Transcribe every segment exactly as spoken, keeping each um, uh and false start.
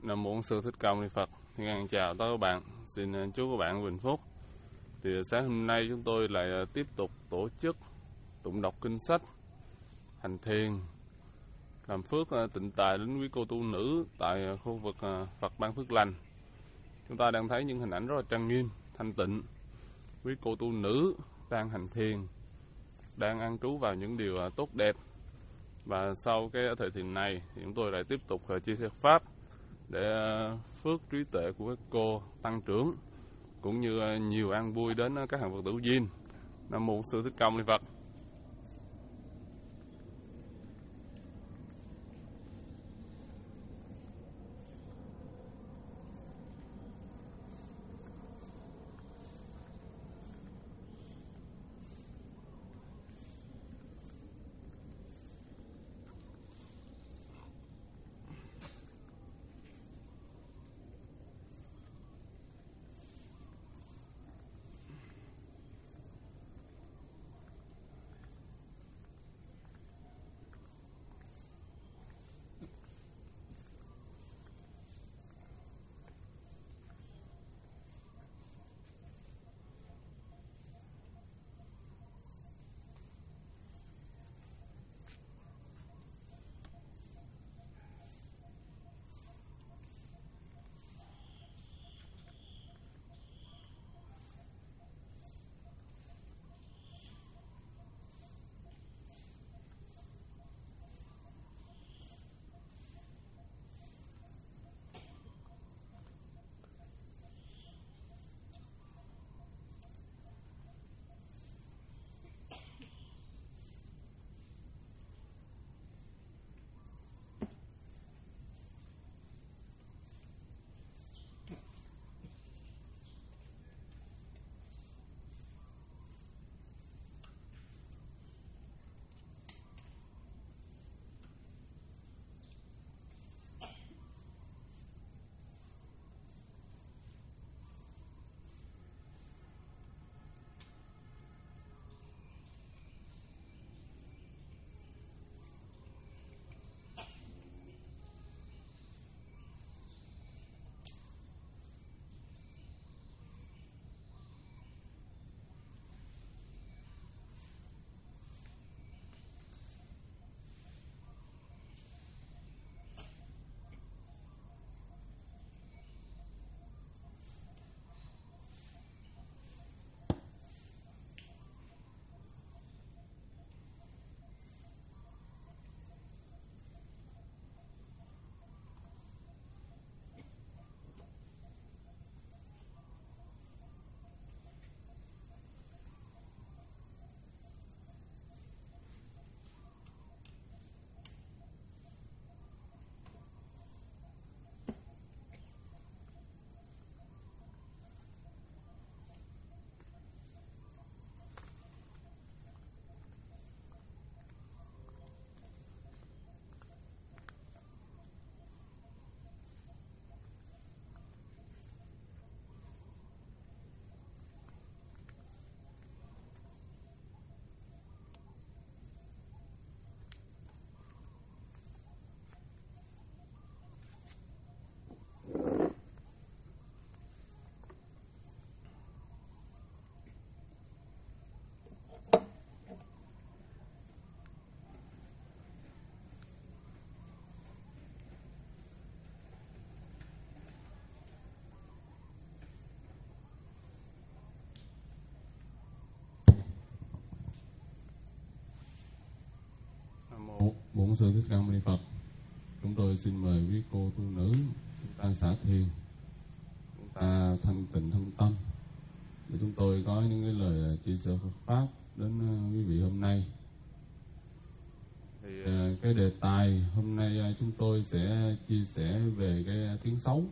Nam mô Sư Thích Ca Mâu Ni Phật. Ngàn chào tất cả các bạn. Xin chúc các bạn bình phúc. Thì sáng hôm nay chúng tôi lại tiếp tục tổ chức tụng đọc kinh sách, hành thiền, làm phước tịnh tài đến quý cô tu nữ tại khu vực Phật Ban Phước Lành. Chúng ta đang thấy những hình ảnh rất là trang nghiêm, thanh tịnh. Quý cô tu nữ đang hành thiền, đang an trú vào những điều tốt đẹp. Và sau cái thời thiền này thì chúng tôi lại tiếp tục chia sẻ pháp để phước trí tuệ của các cô tăng trưởng, cũng như nhiều an vui đến các hàng Phật tử duyên. Nam mô Sư Thích Ca Mâu Ni Phật. Bổn Sư Thích Ca Mâu Ni Phật. Chúng tôi xin mời quý cô tu nữ chúng ta xả thiền, chúng ta thanh tịnh thân tâm để chúng tôi có những cái lời chia sẻ Phật pháp đến quý vị hôm nay. Thì cái đề tài hôm nay chúng tôi sẽ chia sẻ về cái tiếng xấu.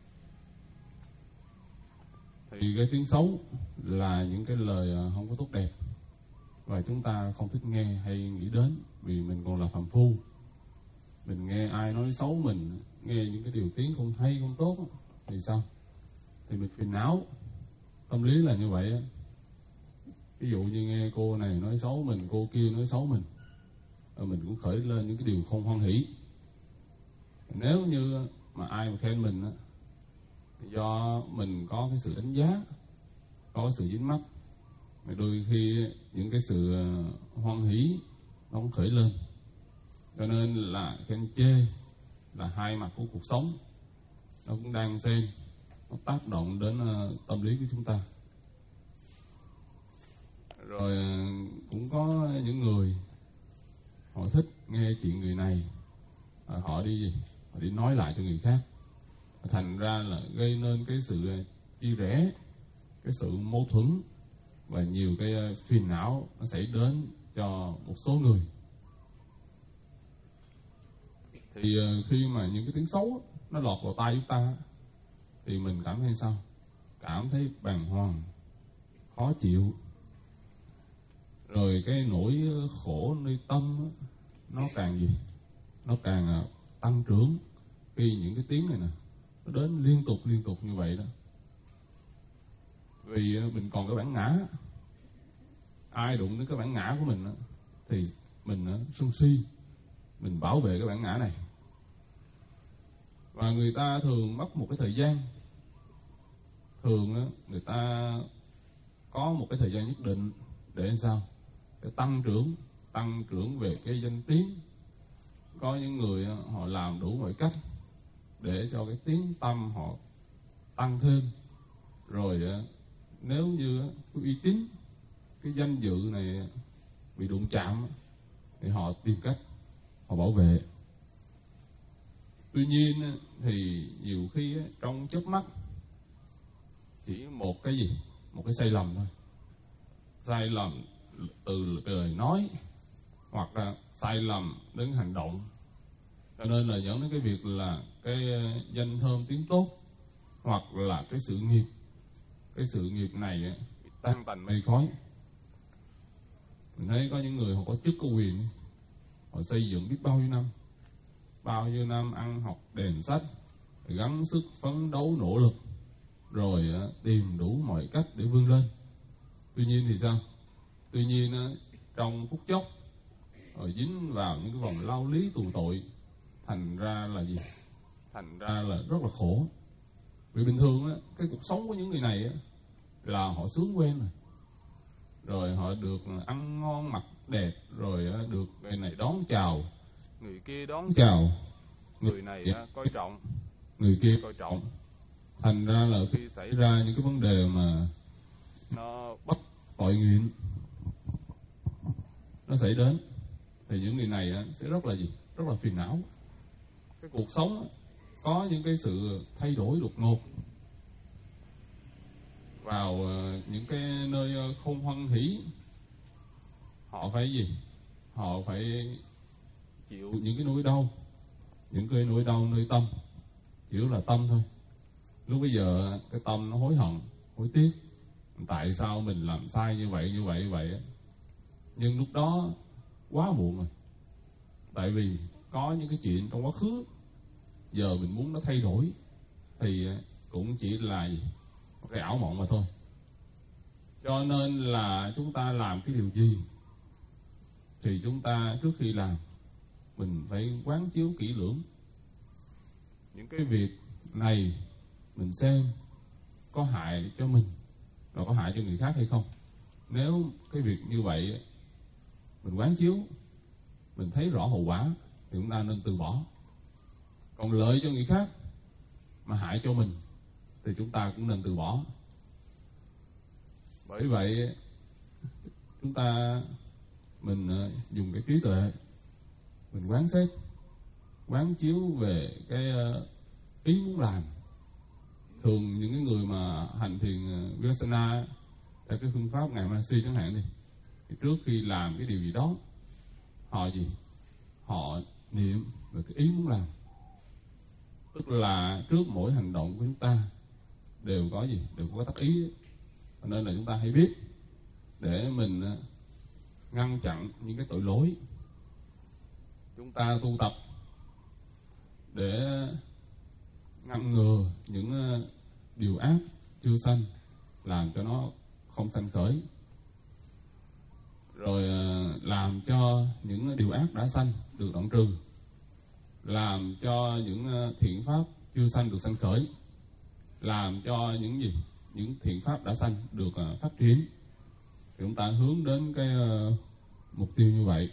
Thì cái tiếng xấu là những cái lời không có tốt đẹp và chúng ta không thích nghe hay nghĩ đến, vì mình còn là phàm phu. Mình nghe ai nói xấu mình, nghe những cái điều tiếng không hay không tốt thì sao? Thì mình phiền não. Tâm lý là như vậy. Ví dụ như nghe cô này nói xấu mình, cô kia nói xấu mình, mình cũng khởi lên những cái điều không hoan hỷ. Nếu như mà ai mà khen mình á, do mình có cái sự đánh giá, có cái sự dính mắc, mà đôi khi những cái sự hoan hỷ nó cũng khởi lên. Cho nên là khen chê là hai mặt của cuộc sống, nó cũng đang xen, nó tác động đến uh, tâm lý của chúng ta. Rồi uh, cũng có những người họ thích nghe chuyện người này, uh, họ đi gì, họ đi nói lại cho người khác, thành ra là gây nên cái sự chia rẽ, cái sự mâu thuẫn và nhiều cái uh, phiền não nó xảy đến cho một số người. Thì uh, khi mà những cái tiếng xấu nó lọt vào tai chúng ta thì mình cảm thấy sao? Cảm thấy bàng hoàng, khó chịu. Rồi cái nỗi khổ nơi tâm nó càng gì? Nó càng uh, tăng trưởng khi những cái tiếng này nè nó đến liên tục liên tục như vậy đó. Vì uh, mình còn cái bản ngã, ai đụng đến cái bản ngã của mình uh, thì mình uh, sân si, mình bảo vệ cái bản ngã này. Và người ta thường mất một cái thời gian, thường á, người ta có một cái thời gian nhất định để làm sao? Để tăng trưởng, tăng trưởng về cái danh tiếng. Có những người á, họ làm đủ mọi cách để cho cái tiếng tâm họ tăng thêm. Rồi á, nếu như á, cái uy tín, cái danh dự này bị đụng chạm thì họ tìm cách họ bảo vệ. Tuy nhiên thì nhiều khi trong chớp mắt chỉ một cái gì, một cái sai lầm thôi, sai lầm từ lời nói hoặc là sai lầm đến hành động, cho nên là dẫn đến cái việc là cái danh thơm tiếng tốt hoặc là cái sự nghiệp, cái sự nghiệp này tan tành mây khói. Mình thấy có những người họ có chức có quyền, họ xây dựng biết bao nhiêu năm, bao nhiêu năm ăn học đèn sách, gắng sức phấn đấu nỗ lực, rồi uh, tìm đủ mọi cách để vươn lên. Tuy nhiên thì sao? Tuy nhiên uh, trong phút chốc rồi dính vào những cái vòng lao lý tù tội, thành ra là gì? Thành ra là rất là khổ. Vì bình thường uh, cái cuộc sống của những người này uh, là họ sướng quen rồi, rồi họ được ăn ngon mặc đẹp, rồi uh, được người này đón chào, người kia đón chào, người này dạ. coi trọng, người kia coi trọng. Thành ra là khi xảy ra những cái vấn đề mà nó bắt tội nguyện nó xảy đến, thì những người này sẽ rất là gì? Rất là phiền não. Cái cuộc sống có những cái sự thay đổi đột ngột vào những cái nơi không hoan hỷ, họ phải gì? Họ phải chịu những cái nỗi đau, những cái nỗi đau nơi tâm, chỉ là tâm thôi. Lúc bây giờ cái tâm nó hối hận, hối tiếc, tại sao mình làm sai như vậy, như vậy, như vậy. Nhưng lúc đó quá muộn rồi. Tại vì có những cái chuyện trong quá khứ, giờ mình muốn nó thay đổi thì cũng chỉ là một cái ảo mộng mà thôi. Cho nên là chúng ta làm cái điều gì thì chúng ta trước khi làm mình phải quán chiếu kỹ lưỡng những cái việc này, mình xem có hại cho mình và có hại cho người khác hay không. Nếu cái việc như vậy mình quán chiếu, mình thấy rõ hậu quả thì chúng ta nên từ bỏ. Còn lợi cho người khác mà hại cho mình thì chúng ta cũng nên từ bỏ. Bởi vậy chúng ta mình dùng cái trí tuệ, mình quán xét, quán chiếu về cái ý muốn làm. Thường những cái người mà hành thiền Vipassana theo cái phương pháp ngài Mahasi chẳng hạn đi, thì trước khi làm cái điều gì đó, họ gì? Họ niệm về cái ý muốn làm. Tức là trước mỗi hành động của chúng ta đều có gì? Đều có tác ý. Cho nên là chúng ta hãy biết để mình ngăn chặn những cái tội lỗi. Chúng ta tu tập để ngăn ngừa những điều ác chưa sanh, làm cho nó không sanh khởi, rồi làm cho những điều ác đã sanh được đoạn trừ, làm cho những thiện pháp chưa sanh được sanh khởi, làm cho những gì những thiện pháp đã sanh được uh, phát triển. Thì chúng ta hướng đến cái uh, mục tiêu như vậy.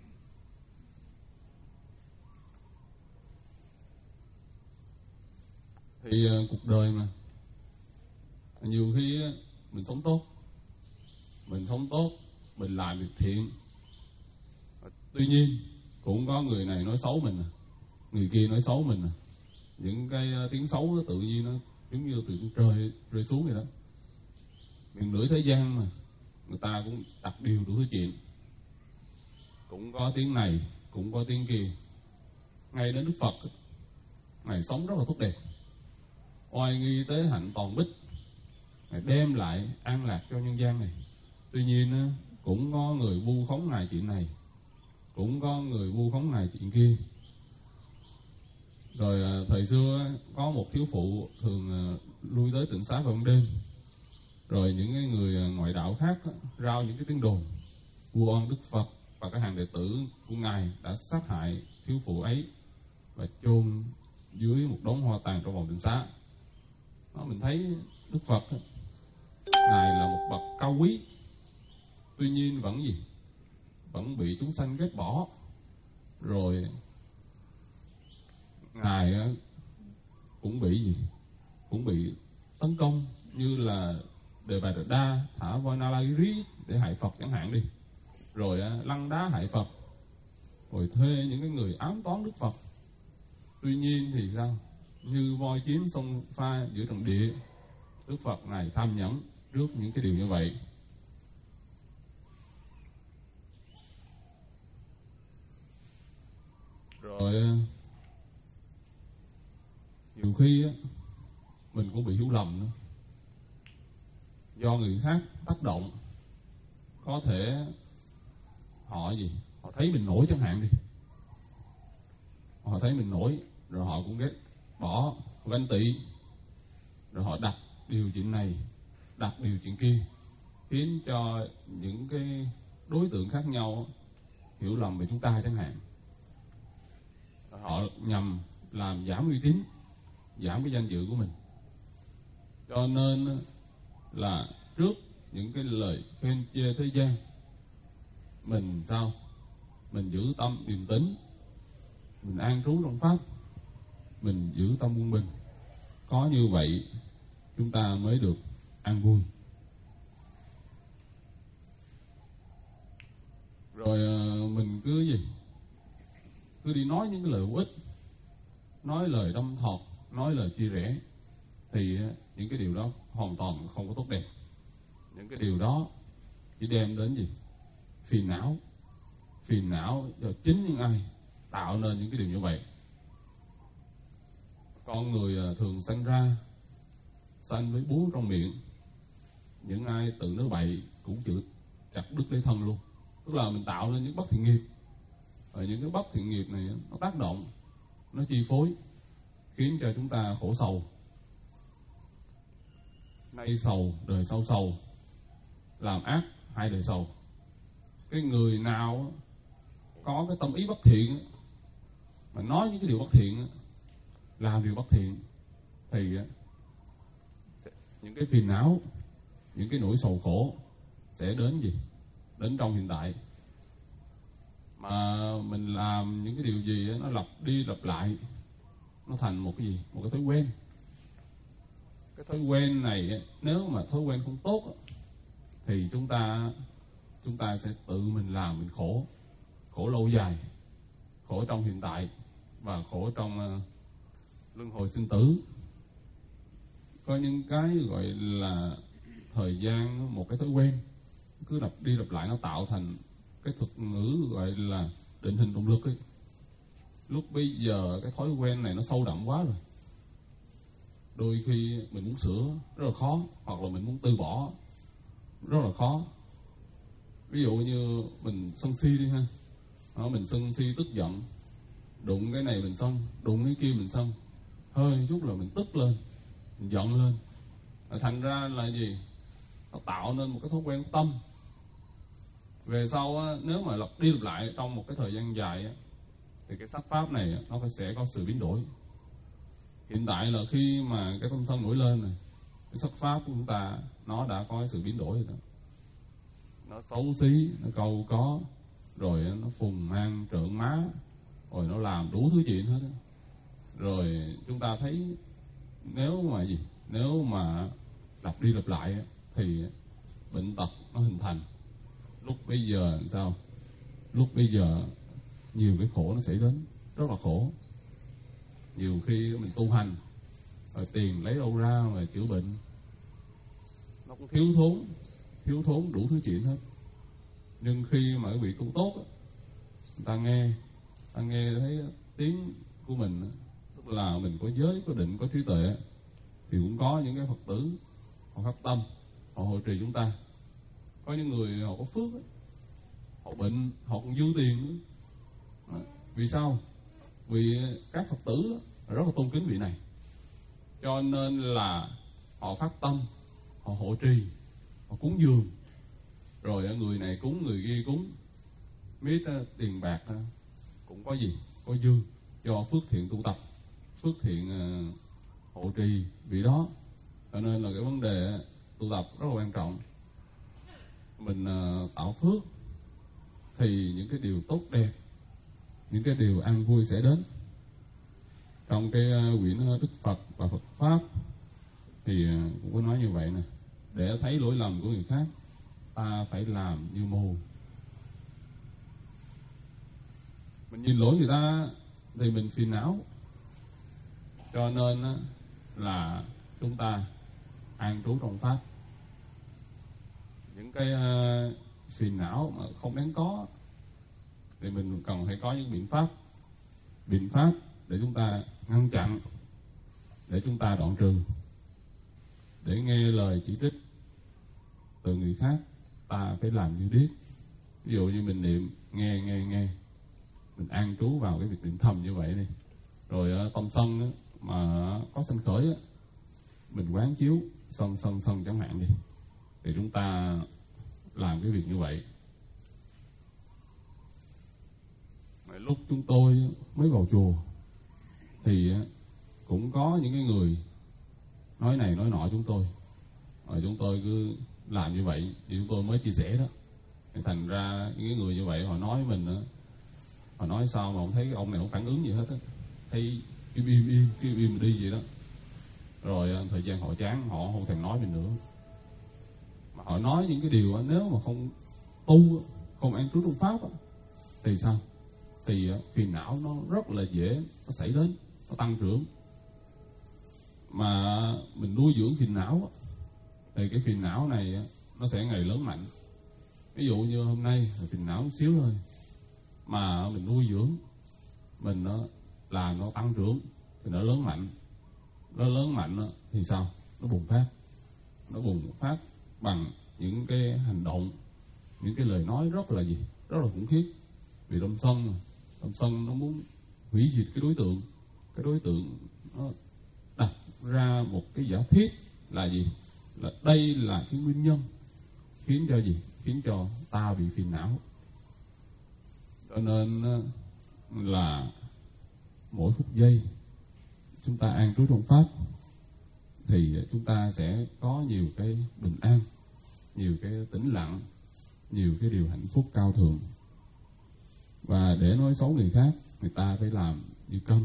Thì uh, cuộc đời mà nhiều khi uh, mình sống tốt, mình sống tốt, mình làm việc thiện, tuy nhiên cũng có người này nói xấu mình, người kia nói xấu mình. Những cái uh, tiếng xấu đó, tự nhiên nó giống như từ trời rơi xuống vậy đó. Miền lưỡi thế gian mà người ta cũng đặt điều đủ thứ chuyện, cũng có tiếng này, cũng có tiếng kia. Ngay đến Đức Phật, Ngài sống rất là tốt đẹp, oai nghi tế hạnh toàn bích, Ngài đem lại an lạc cho nhân gian này. Tuy nhiên cũng có người vu khống Ngài chuyện này, cũng có người vu khống Ngài chuyện kia. Rồi thời xưa có một thiếu phụ thường lui tới tịnh xá vào ban đêm. Rồi những cái người ngoại đạo khác rao những cái tiếng đồn vu oan Đức Phật và các hàng đệ tử của Ngài đã sát hại thiếu phụ ấy và chôn dưới một đống hoa tàn trong vòng tịnh xá. Đó, mình thấy Đức Phật Ngài là một bậc cao quý, tuy nhiên vẫn gì vẫn bị chúng sanh ghét bỏ. Rồi Ngài cũng bị gì cũng bị tấn công, như là Đề Bà Đạt Đa thả voi Nalagiri để hại Phật chẳng hạn đi, rồi lăn đá hại Phật, rồi thuê những cái người ám toán Đức Phật. Tuy nhiên thì sao, như voi chiếm sông pha giữa trần địa, Đức Phật Ngài tham nhẫn trước những cái điều như vậy. Rồi nhiều khi á, mình cũng bị hiểu lầm nữa, do người khác tác động. Có thể họ gì họ thấy mình nổi chẳng hạn đi, họ thấy mình nổi rồi họ cũng ghét bỏ, ganh tị, rồi họ đặt điều chuyện này, đặt điều chuyện kia, khiến cho những cái đối tượng khác nhau hiểu lầm về chúng ta chẳng hạn. Họ nhằm làm giảm uy tín, giảm cái danh dự của mình. Cho nên là trước những cái lời khen chê thế gian, mình sao mình giữ tâm điềm tĩnh, mình an trú trong pháp, mình giữ tâm quân bình. Có như vậy chúng ta mới được an vui. Rồi mình cứ gì cứ đi nói những cái lời vô ích, nói lời đâm thọt, nói lời chia rẽ, thì những cái điều đó hoàn toàn không có tốt đẹp. Những cái điều đó chỉ đem đến gì phiền não, phiền não do chính những ai tạo nên những cái điều như vậy. Con người thường sanh ra sanh với búa trong miệng. Những ai tự nói bậy cũng chịu chặt đứt lấy thân luôn. Tức là mình tạo nên những bất thiện nghiệp, và những cái bất thiện nghiệp này nó tác động, nó chi phối, khiến cho chúng ta khổ sầu. Nay sầu, đời sau sầu, làm ác hai đời sầu. Cái người nào có cái tâm ý bất thiện, mà nói những cái điều bất thiện, làm điều bất thiện, thì những cái phiền não, những cái nỗi sầu khổ sẽ đến gì? Đến trong hiện tại. Mà mình làm những cái điều gì nó lặp đi lặp lại, nó thành một cái gì? Một cái thói quen. Cái thói quen này nếu mà thói quen không tốt thì chúng ta chúng ta sẽ tự mình làm mình khổ, khổ lâu dài, khổ trong hiện tại và khổ trong uh, luân hồi sinh tử. Có những cái gọi là thời gian, một cái thói quen cứ lặp đi lặp lại, nó tạo thành cái thuật ngữ gọi là định hình động lực ấy. Lúc bây giờ cái thói quen này nó sâu đậm quá rồi, đôi khi mình muốn sửa rất là khó, hoặc là mình muốn từ bỏ rất là khó. Ví dụ như mình sân si đi ha, đó, mình sân si tức giận, đụng cái này mình sân, đụng cái kia mình sân, hơi chút là mình tức lên, mình giận lên. Thành ra là gì? Nó tạo nên một cái thói quen tâm. Về sau á, nếu mà lặp đi lặp lại trong một cái thời gian dài á, thì cái sắc pháp này nó phải sẽ có sự biến đổi. Hiện tại là khi mà cái tâm sân nổi lên này, cái sắc pháp của chúng ta nó đã có cái sự biến đổi rồi đó. Nó xấu xí, nó câu có, rồi nó phùng mang trợn má, rồi nó làm đủ thứ chuyện hết đó. Rồi chúng ta thấy nếu mà gì, nếu mà lặp đi lặp lại thì bệnh tật nó hình thành. Lúc bây giờ sao? Lúc bây giờ nhiều cái khổ nó xảy đến, rất là khổ. Nhiều khi mình tu hành, rồi tiền lấy đâu ra mà chữa bệnh, nó cũng thiếu thốn, thiếu thốn đủ thứ chuyện hết. Nhưng khi mà cái vị tu tốt, người ta nghe, ta nghe thấy tiếng của mình, tức là mình có giới, có định, có trí tuệ, thì cũng có những cái Phật tử họ phát tâm, họ hộ trì chúng ta. Có những người họ có phước, họ bệnh, họ còn dư tiền nữa. Vì sao? Vì các Phật tử rất là tôn kính vị này, cho nên là họ phát tâm, họ hộ trì, họ cúng dường, rồi người này cúng, người kia cúng, biết tiền bạc cũng có gì, có dư, do phước thiện tu tập, phước thiện hộ trì vị đó. Cho nên là cái vấn đề tu tập rất là quan trọng. Mình tạo phước thì những cái điều tốt đẹp, những cái điều an vui sẽ đến. Trong cái quyển Đức Phật và Phật Pháp thì cũng có nói như vậy nè: để thấy lỗi lầm của người khác, ta phải làm như mù. Mình nhìn lỗi người ta thì mình phiền não, cho nên là chúng ta an trú trong Pháp. Những cái phiền não mà không đáng có thì mình cần phải có những biện pháp, biện pháp để chúng ta ngăn chặn, để chúng ta đoạn trừ. Để nghe lời chỉ trích từ người khác, ta phải làm như điếc. Ví dụ như mình niệm nghe nghe nghe, mình an trú vào cái việc niệm thầm như vậy đi. Rồi tâm sân đó, mà có sanh khởi đó, mình quán chiếu sân sân sân chẳng hạn đi, thì chúng ta làm cái việc như vậy. Mà lúc chúng tôi mới vào chùa thì cũng có những cái người nói này nói nọ chúng tôi, rồi chúng tôi cứ làm như vậy, thì chúng tôi mới chia sẻ đó. Thì thành ra những cái người như vậy họ nói mình đó, họ nói sao mà không thấy cái ông này không phản ứng gì hết á, thấy im im im im im đi vậy đó. Rồi thời gian họ chán, họ không thèm nói mình nữa. Mà họ nói những cái điều nếu mà không tu, không an trú trong Pháp thì sao? Thì phiền não nó rất là dễ nó xảy đến, nó tăng trưởng. Mà mình nuôi dưỡng phiền não thì cái phiền não này nó sẽ ngày lớn mạnh. Ví dụ như hôm nay là phiền não một xíu thôi, mà mình nuôi dưỡng, mình nó làm nó tăng trưởng thì nó lớn mạnh. Nó lớn mạnh thì sao? Nó bùng phát. Nó bùng phát bằng những cái hành động, những cái lời nói rất là gì? Rất là khủng khiếp. Vì tâm sân, tâm sân nó muốn hủy diệt cái đối tượng. Cái đối tượng nó đặt ra một cái giả thiết là gì? Là đây là cái nguyên nhân khiến cho gì? Khiến cho ta bị phiền não. Cho nên là mỗi phút giây chúng ta an trú trong Pháp thì chúng ta sẽ có nhiều cái bình an, nhiều cái tĩnh lặng, nhiều cái điều hạnh phúc cao thượng. Và để nói xấu người khác, người ta phải làm như câm.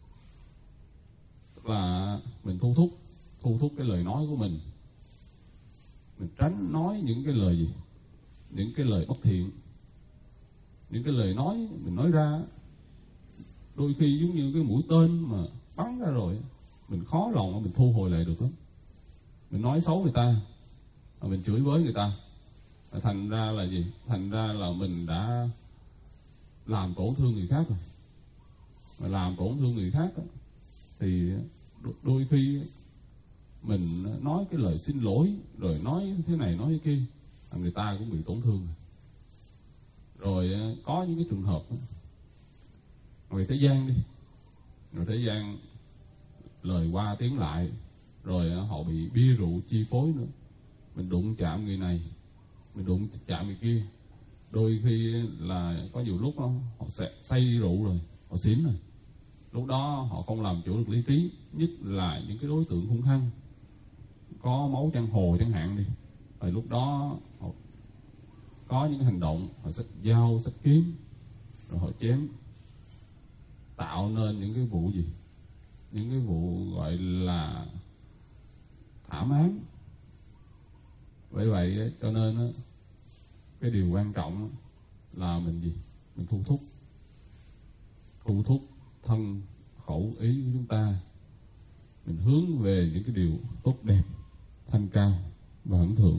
Tức là mình thu thúc, thu thúc cái lời nói của mình. Mình tránh nói những cái lời gì? Những cái lời bất thiện. Những cái lời nói mình nói ra, đôi khi giống như cái mũi tên mà bắn ra rồi, mình khó lòng mình thu hồi lại được lắm. Mình nói xấu người ta, mình chửi bới người ta, thành ra là gì? Thành ra là mình đã làm tổn thương người khác rồi. Mà làm tổn thương người khác thì đôi khi mình nói cái lời xin lỗi, rồi nói thế này nói thế kia, người ta cũng bị tổn thương. Rồi có những cái trường hợp người thế gian đi, người thế gian lời qua tiếng lại, rồi họ bị bia rượu chi phối nữa. Mình đụng chạm người này, mình đụng chạm người kia. Đôi khi là có nhiều lúc đó, họ sẽ say rượu rồi, họ xỉn rồi, lúc đó họ không làm chủ được lý trí, nhất là những cái đối tượng hung hăng, có máu giang hồ chẳng hạn đi. Rồi lúc đó họ có những hành động, họ xách dao, xách kiếm, rồi họ chém, tạo nên những cái vụ gì, những cái vụ gọi là thảm án. Bởi vậy cho nên cái điều quan trọng là mình gì, mình thu thúc, thu thúc thân khẩu ý của chúng ta, mình hướng về những cái điều tốt đẹp, thanh cao và ẩn thượng.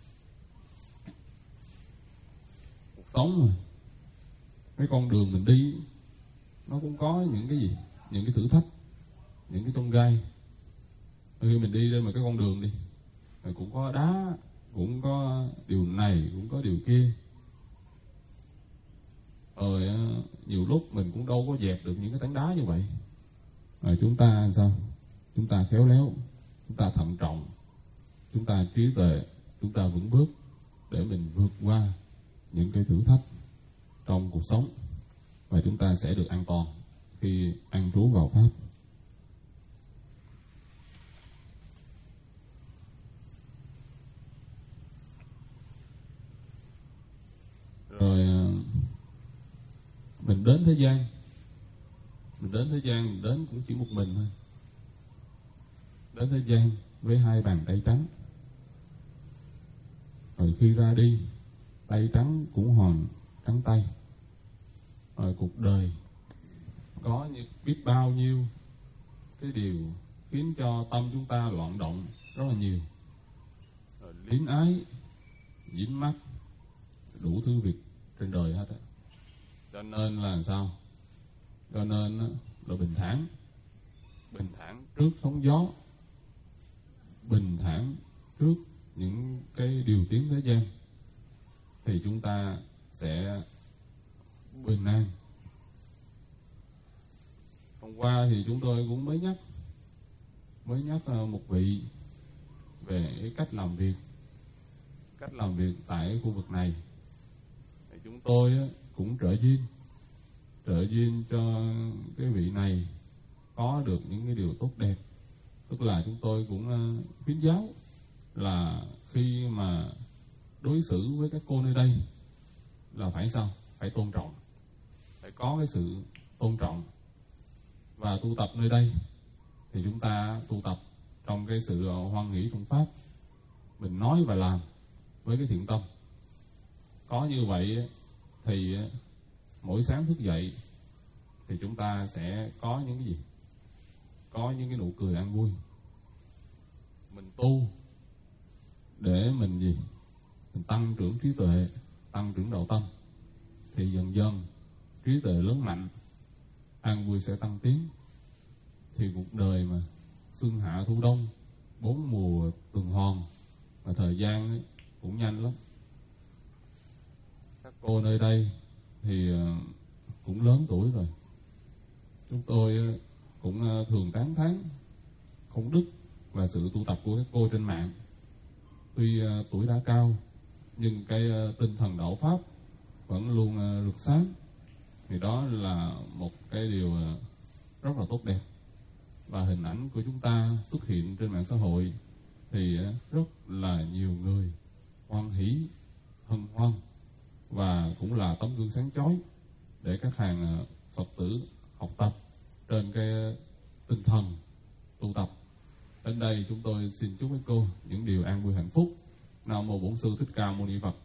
Cuộc sống mà, cái con đường mình đi nó cũng có những cái gì, những cái thử thách, những cái chông gai. Khi mình đi lên mà cái con đường đi, cũng có đá, cũng có điều này, cũng có điều kia. Rồi nhiều lúc mình cũng đâu có dẹp được những cái tảng đá như vậy. Rồi chúng ta sao? Chúng ta khéo léo, chúng ta thận trọng, chúng ta trí tuệ, chúng ta vững bước để mình vượt qua những cái thử thách trong cuộc sống, và chúng ta sẽ được an toàn khi an trú vào Pháp. Rồi mình đến thế gian, mình đến thế gian, mình đến cũng chỉ một mình thôi. Đến thế gian với hai bàn tay trắng. Rồi khi ra đi, tay trắng cũng hoàn trắng tay. Rồi cuộc đời có như biết bao nhiêu cái điều khiến cho tâm chúng ta loạn động rất là nhiều. Rồi luyến ái, dính mắc, đủ thứ việc trên đời hết á. Cho nên là sao? Cho nên là bình thản, bình thản trước sóng gió, bình thản trước những cái điều tiếng thế gian, thì chúng ta sẽ bình an. Hôm qua thì chúng tôi cũng mới nhắc, mới nhắc một vị về cái cách làm việc, cách làm việc tại khu vực này. Thì chúng tôi cũng trợ duyên, trợ duyên cho cái vị này có được những cái điều tốt đẹp. Tức là chúng tôi cũng khuyến giáo là khi mà đối xử với các cô nơi đây là phải sao? Phải tôn trọng, phải có cái sự tôn trọng. Và tu tập nơi đây thì chúng ta tu tập trong cái sự hoan hỷ trong Pháp, mình nói và làm với cái thiện tâm. Có như vậy thì mỗi sáng thức dậy thì chúng ta sẽ có những cái gì? Có những cái nụ cười an vui. Mình tu để mình gì? Mình tăng trưởng trí tuệ, tăng trưởng đạo tâm, thì dần dần trí tuệ lớn mạnh, an vui sẽ tăng tiến. Thì cuộc đời mà xuân hạ thu đông, bốn mùa tuần hoàn, và thời gian ấy, cũng nhanh lắm. Các cô nơi đây thì cũng lớn tuổi rồi. Chúng tôi cũng thường tán thán công đức và sự tu tập của các cô trên mạng. Tuy tuổi đã cao nhưng cái tinh thần đạo Pháp vẫn luôn rực sáng. Thì đó là một cái điều rất là tốt đẹp. Và hình ảnh của chúng ta xuất hiện trên mạng xã hội thì rất là nhiều người hoan hỷ, hân hoan, và cũng là tấm gương sáng chói để các hàng Phật tử học tập trên cái tinh thần tu tập. Đến đây chúng tôi xin chúc các cô những điều an vui hạnh phúc. Nam mô Bổn Sư Thích Ca Mâu Ni Phật.